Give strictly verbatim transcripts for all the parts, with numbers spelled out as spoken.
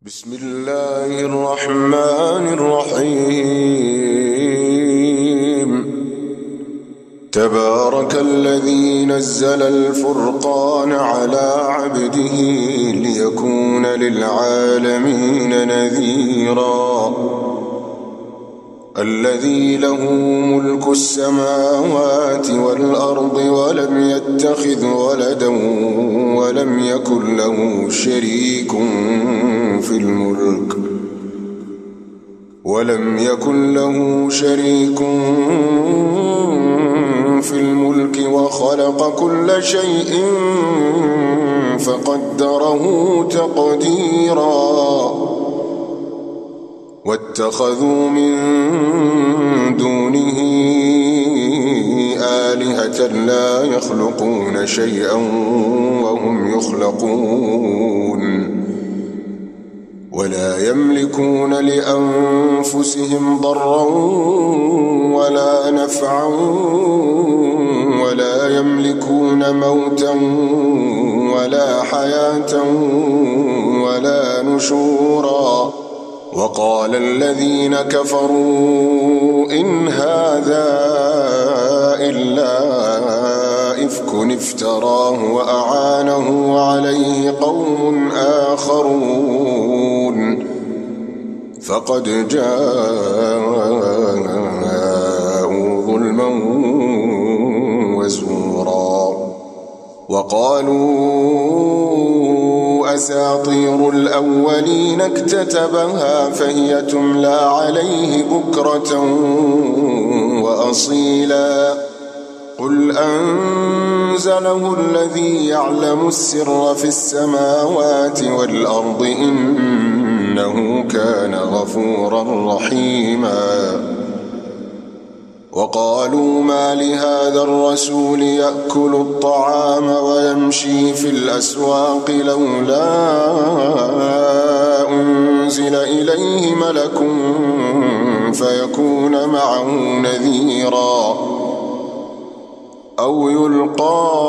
بسم الله الرحمن الرحيم. تبارك الذي نزل الفرقان على عبده ليكون للعالمين نذيرا. الذي له ملك السماوات والأرض ولم يتخذ ولدا ولم يكن له شريك في الملك ولم يكن له شريك في الملك وخلق كل شيء فقدره تقديرا. واتخذوا من دونه آلهة لا يخلقون شيئا وهم يخلقون ولا يملكون لأنفسهم ضرا ولا نفعا ولا يملكون موتا ولا حياة ولا نشورا. وقال الذين كفروا إن هذا إلا إفك افتراه وأعانه عليه قوم آخرون فقد جاءوا ظلما وزورا. وقالوا أساطير الأولين اكتتبها فهي تملى عليه بكرة وأصيلا. قل أنزله الذي يعلم السر في السماوات والأرض إنه كان غفورا رحيما. وقالوا ما لهذا الرسول يأكل الطعام ويمشي في الأسواق لولا أنزل إليه ملك فيكون معه نذيرا أو يلقى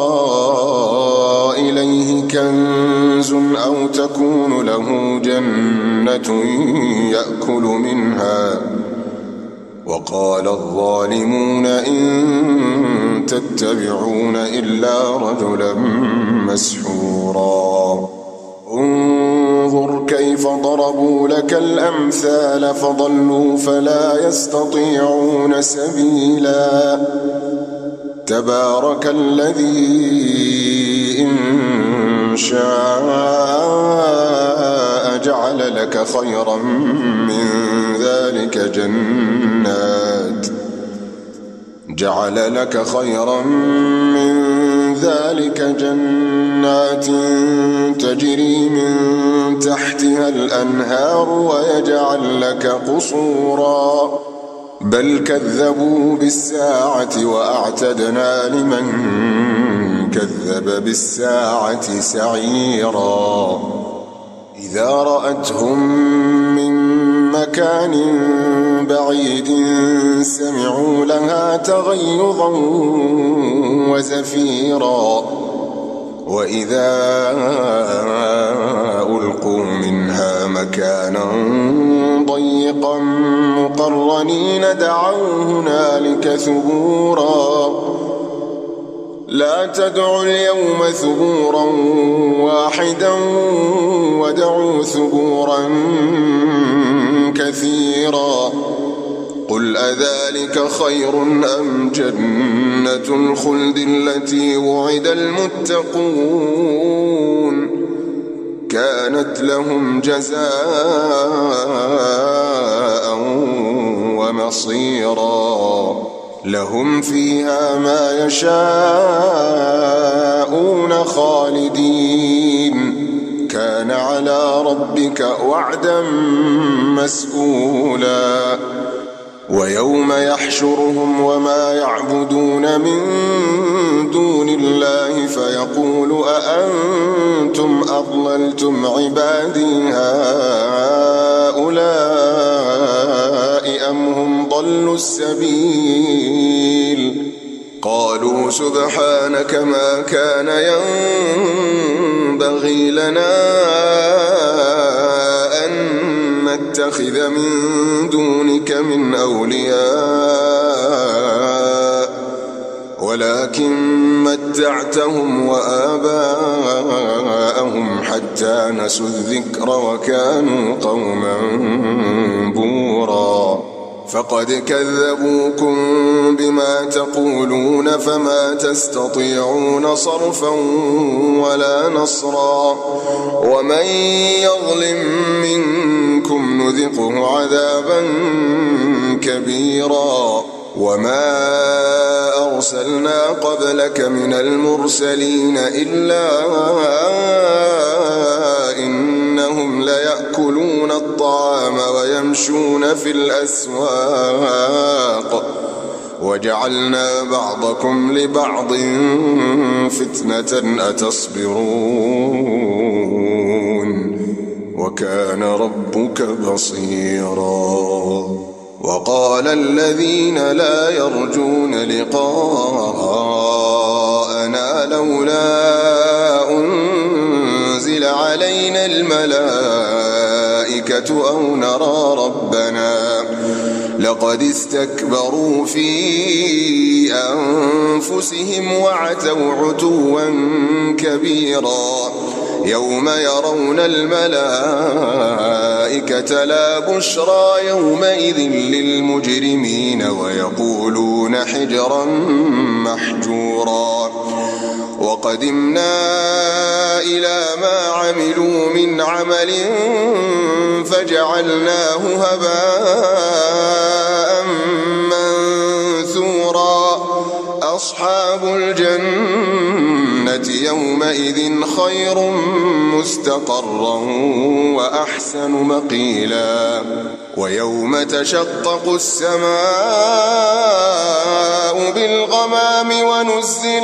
إليه كنز أو تكون له جنة يأكل منها. وقال الظالمون إن تتبعون إلا رجلا مسحورا. انظر كيف ضربوا لك الأمثال فضلوا فلا يستطيعون سبيلا. تبارك الذي إن شاء جعل لك خيرا من ذلك جنات جعل لك خيرا من ذلك جنات تجري من تحتها الأنهار ويجعل لك قصورا. بل كذبوا بالساعة وأعتدنا لمن كذب بالساعة سعيرا. إذا رأتهم من مكان بعيد سمعوا لها تغيظا وزفيرا. وإذا ألقوا منها مكانا ضيقا مقرنين دعوا هنالك ثبورا. لا تدعوا اليوم ثبورا واحدا ودعوا ثبورا كثيرا. قل أذلك خير أم جنة الخلد التي وعد المتقون كانت لهم جزاء ومصيرا. لهم فيها ما يشاءون خالدين كان على ربك وعدا مسئولا. ويوم يحشرهم وما يعبدون من دون الله فيقول أأنتم أضللتم عبادي هؤلاء أم هم ضلوا السبيل. قالوا سبحانك ما كان ينبغي لنا نتخذ من دونك من أولياء ولكن متعتهم وآباءهم حتى نسوا الذكر وكانوا قوما بورا فقد كذبوكم بما تقولون فما تستطيعون صرفا ولا نصرا ومن يظلم منكم نذقه عذابا كبيرا وما أرسلنا قبلك من المرسلين إلا إنهم ليأكلون الطعام ويمشون في الأسواق وجعلنا بعضكم لبعض فتنة أتصبرون وكان ربك بصيرا وقال الذين لا يرجون لقاءنا لولا أنزل علينا الملائكة أو نرى ربنا لقد استكبروا في أنفسهم وعتوا عتوا كبيرا يوم يرون الملائكة لا بشرى يومئذ للمجرمين ويقولون حجرا محجورا وقدمنا إلى ما عملوا من عمل فجعلناه هباء منثورا أصحاب الجنة يومئذ خير مستقرا وأحسن مقيلا ويوم تشقق السماء بالغمام ونزل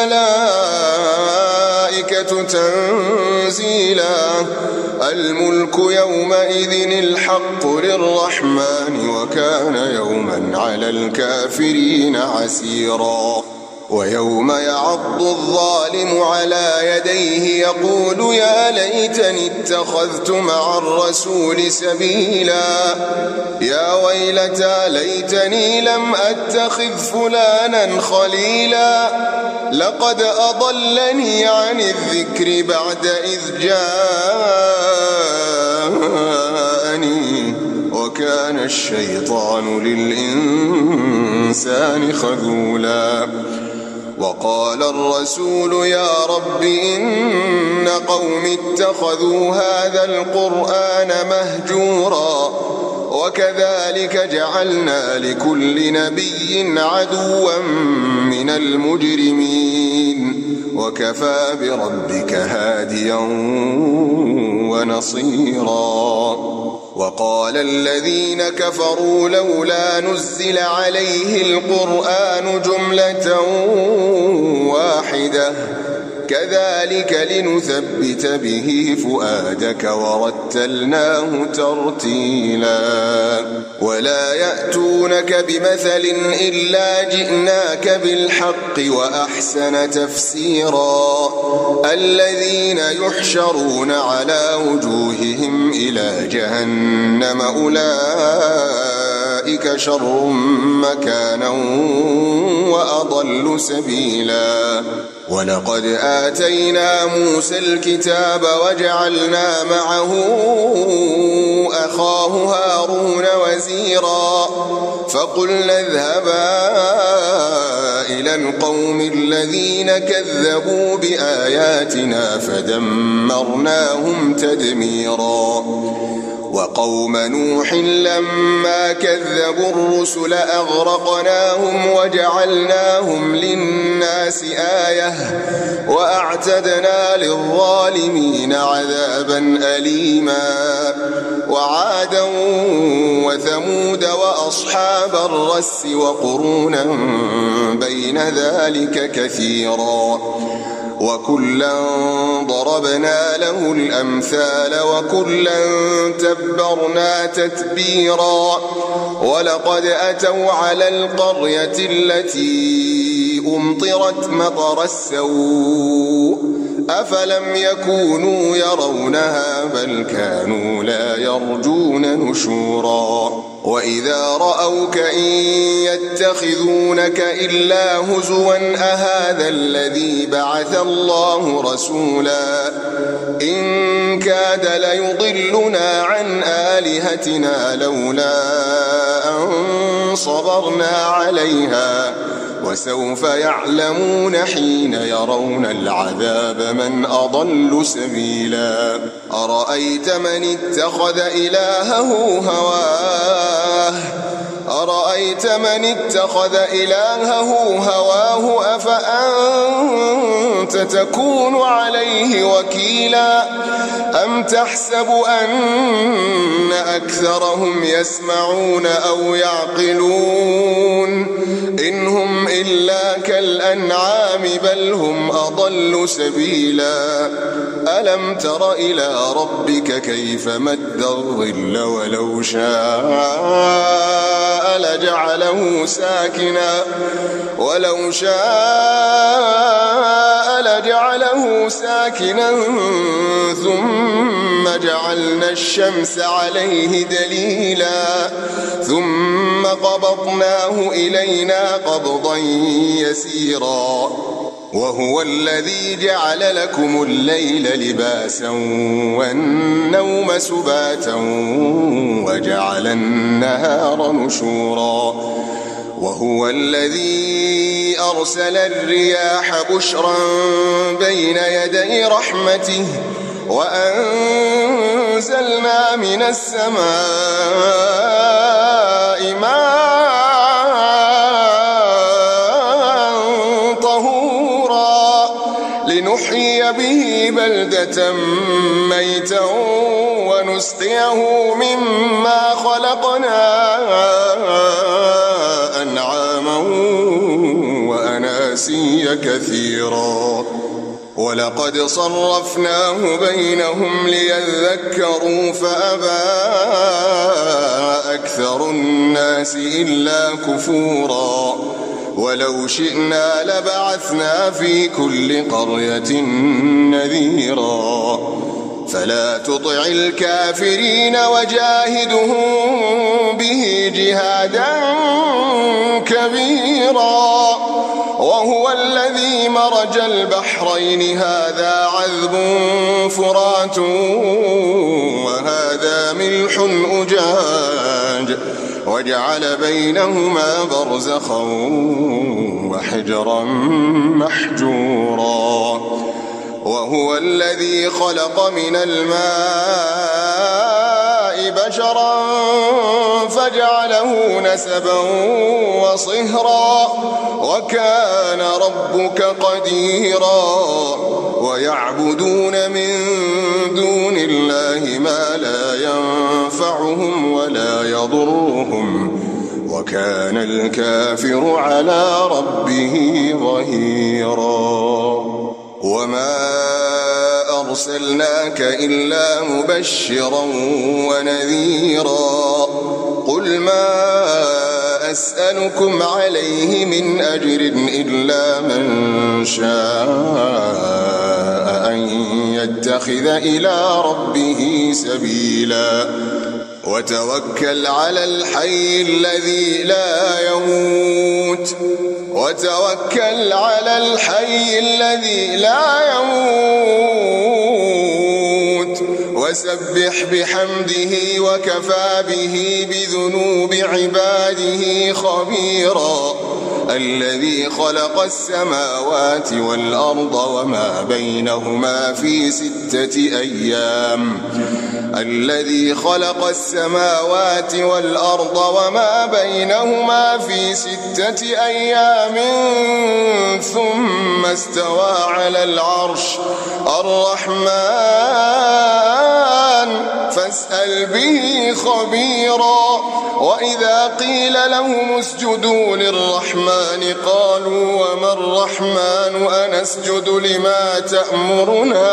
الملائكة تنزيلا الملك يومئذ الحق للرحمن وكان يوما على الكافرين عسيرا ويوم يعض الظالم على يديه يقول يا ليتني اتخذت مع الرسول سبيلا يا ويلتى ليتني لم أتخذ فلانا خليلا لقد أضلني عن الذكر بعد إذ جاءني وكان الشيطان للإنسان خذولا وقال الرسول يا رب إن قوم اتخذوا هذا القرآن مهجورا وكذلك جعلنا لكل نبي عدوا من المجرمين وكفى بربك هاديا ونصيرا وقال الذين كفروا لولا نزل عليه القرآن جملة واحدة كذلك لنثبت به فؤادك ورتلناه ترتيلا ولا يأتونك بمثل إلا جئناك بالحق وأحسن تفسيرا الذين يحشرون على وجوههم إلى جهنم أولئك شر مكانا وأضل سبيلا ولقد آتينا موسى الكتاب وجعلنا معه أخاه هارون وزيرا فقلنا اذهبا إلى القوم الذين كذبوا بآياتنا فدمرناهم تدميرا وقوم نوح لما كذبوا الرسل أغرقناهم وجعلناهم للناس آية وأعتدنا للظالمين عذابا أليما وعادا وثمود وأصحاب الرس وقرونا بين ذلك كثيرا وكلا ضربنا له الأمثال وكلا تبرنا تتبيرا ولقد أتوا على القرية التي أمطرت مطر السوء أفلم يكونوا يرونها بل كانوا لا يرجون نشورا وإذا رأوك إن يتخذونك إلا هزوا أهذا الذي بعث الله رسولا إن كاد ليضلنا عن آلهتنا لولا أن صبرنا عليها وسوف يعلمون حين يرون العذاب من أضل سبيلا أرأيت من اتخذ إلهه هواه أرأيت من اتخذ إلهه هواه أفأنت تكون عليه وكيلا أم تحسب أن أكثرهم يسمعون أو يعقلون إن هم إلا كالأنعام بل هم أضل سبيلا ألم تر إلى ربك كيف مد الظل ولو شاء لجعله ساكنا ولو شاء لجعله ساكنا ثم جعلنا الشمس عليه دليلا ثم قبضناه إلينا قبضا يسيرا وهو الذي جعل لكم الليل لباسا والنوم سباتا وجعل النهار نشورا وهو الذي أرسل الرياح بشرا بين يدي رحمته وأنزلنا من السماء ماء طهورا لنحيي به بلدة ميتا ونسقيه مما خلقنا أنعاما وأناسيا كثيرا ولقد صرفناه بينهم ليذكروا فأبى أكثر الناس إلا كفورا ولو شئنا لبعثنا في كل قرية نذيرا فلا تطع الكافرين وجاهدهم به جهادا كبيرا وهو الذي مرج البحرين هذا عذب فرات وهذا ملح أجاج وجعل بينهما برزخا وحجرا محجورا وهو الذي خلق من الماء بشرا فجعله نسبا وصهرا وكان ربك قديرا ويعبدون من دون الله ما لا ينفعهم ولا يضرهم وكان الكافر على ربه ظهيرا وما أرسلناك إلا مبشرا ونذيرا قل ما أسألكم عليه من أجر إلا من شاء أن يتخذ إلى ربه سبيلا وتوكل على الحي الذي لا يموت وتوكل على الحي الذي لا يموت وسبح بحمده وكفى به بذنوب عباده خبيرا الذي خلق السماوات والأرض وما بينهما في ستة أيام الذي خلق السماوات والأرض وما بينهما في ستة أيام ثم استوى على العرش الرحمن فاسأل به خبيرا وإذا قيل لهم اسجدوا للرحمن قالوا وما الرحمن أنسجد لما تأمرنا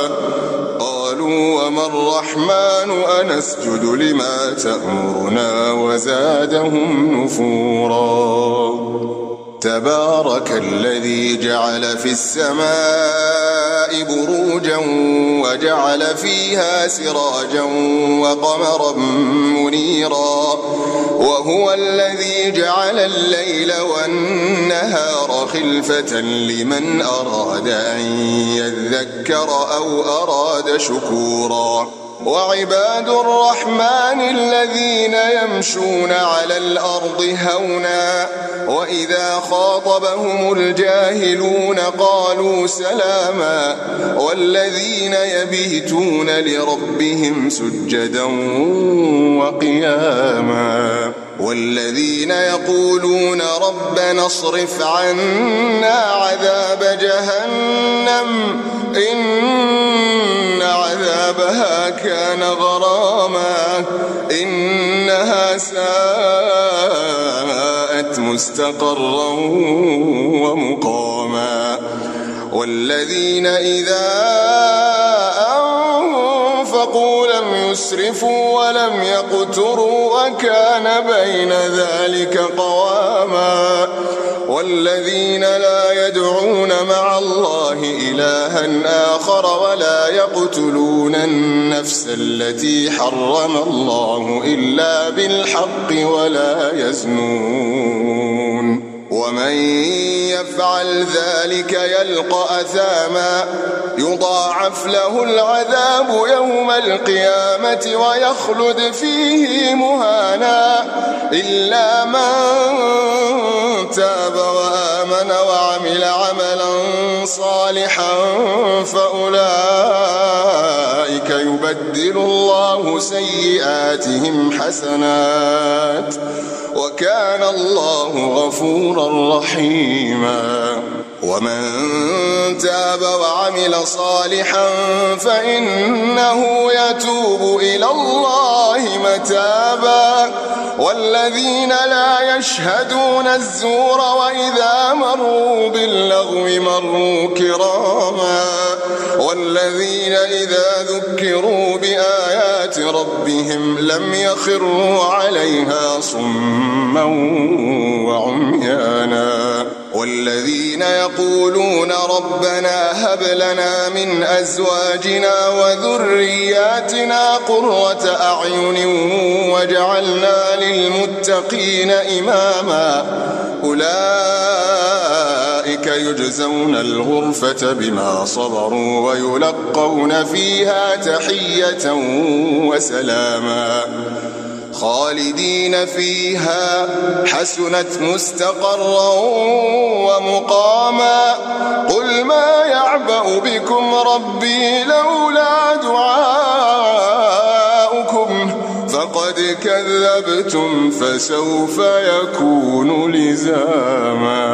قالوا وما الرحمن أنسجد لما تأمرنا وزادهم نفورا تبارك الذي جعل في السماء بروجا وجعل فيها سراجا وقمرا منيرا وهو الذي جعل الليل والنهار خلفة لمن أراد أن يذكر أو أراد شكورا وعباد الرحمن الذين يمشون على الأرض هونا وإذا خاطبهم الجاهلون قالوا سلاما والذين يبيتون لربهم سجدا وقياما والذين يقولون ربنا اصرف عنا عذاب جهنم إن عذابها كان غراما إنها ساءت مستقرا ومقاما والذين إذا أنفقوا لم يسرفوا ولم يقتروا وكان بين ذلك قواما والذين لا يدعون مع الله إلها آخر ولا يقتلون النفس التي حرم الله إلا بالحق ولا يزنون ومن يفعل ذلك يلقى أثاما يضاعف له العذاب يوم القيامة ويخلد فيه مهانا إلا من تاب وآمن وعمل عملا صالحا فأولئك يبدل الله سيئاتهم حسنات وكان الله غفورا رحيما ومن تاب وعمل صالحا فإنه يتوب إلى الله متابا والذين لا يشهدون الزور وإذا مروا باللغو مروا كراما والذين إذا ذكروا بآيات ربهم لم يخروا عليها صما وعميانا والذين يقولون ربنا هب لنا من أزواجنا وذرياتنا قرة أعين واجعلنا للمتقين إماما أولئك يجزون الغرفة بما صبروا ويلقون فيها تحية وسلاما خالدين فيها حسنت مستقرا ومقاما قل ما يعبأ بكم ربي لولا دعاؤكم فقد كذبتم فسوف يكون لزاما.